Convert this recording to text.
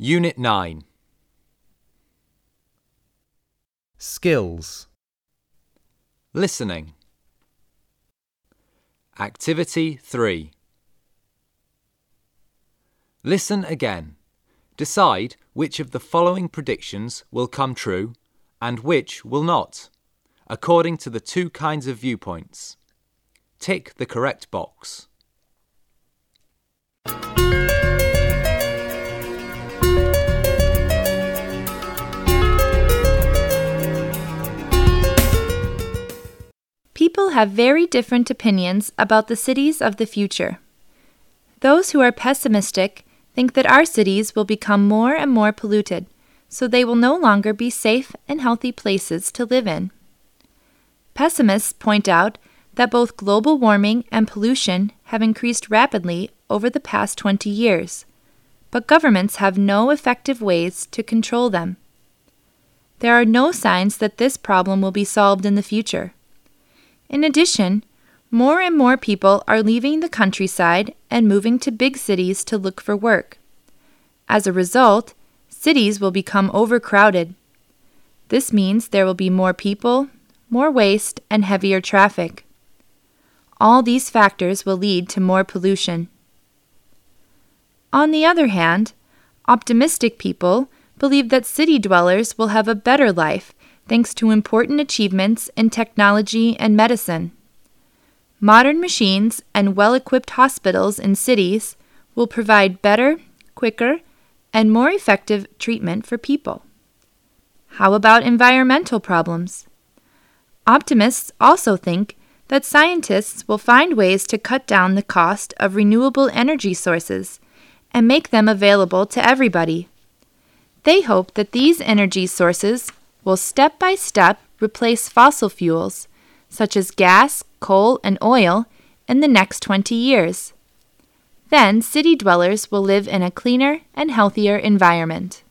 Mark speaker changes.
Speaker 1: Unit 9.
Speaker 2: Skills.
Speaker 1: Listening. Activity 3. Listen again. Decide which of the following predictions will come true and which will not, according to the two kinds of viewpoints. Tick the correct box.
Speaker 3: People have very different opinions about the cities of the future. Those who are pessimistic think that our cities will become more and more polluted, so they will no longer be safe and healthy places to live in. Pessimists point out that both global warming and pollution have increased rapidly over the past 20 years, but governments have no effective ways to control them. There are no signs that this problem will be solved in the future. In addition, more and more people are leaving the countryside and moving to big cities to look for work. As a result, cities will become overcrowded. This means there will be more people, more waste, and heavier traffic. All these factors will lead to more pollution. On the other hand, optimistic people believe that city dwellers will have a better life thanks to important achievements in technology and medicine. Modern machines and well-equipped hospitals in cities will provide better, quicker, and more effective treatment for people. How about environmental problems? Optimists also think that scientists will find ways to cut down the cost of renewable energy sources and make them available to everybody. They hope that these energy sources will step by step replace fossil fuels, such as gas, coal, and oil, in the next 20 years. Then city dwellers will live in a cleaner and healthier environment.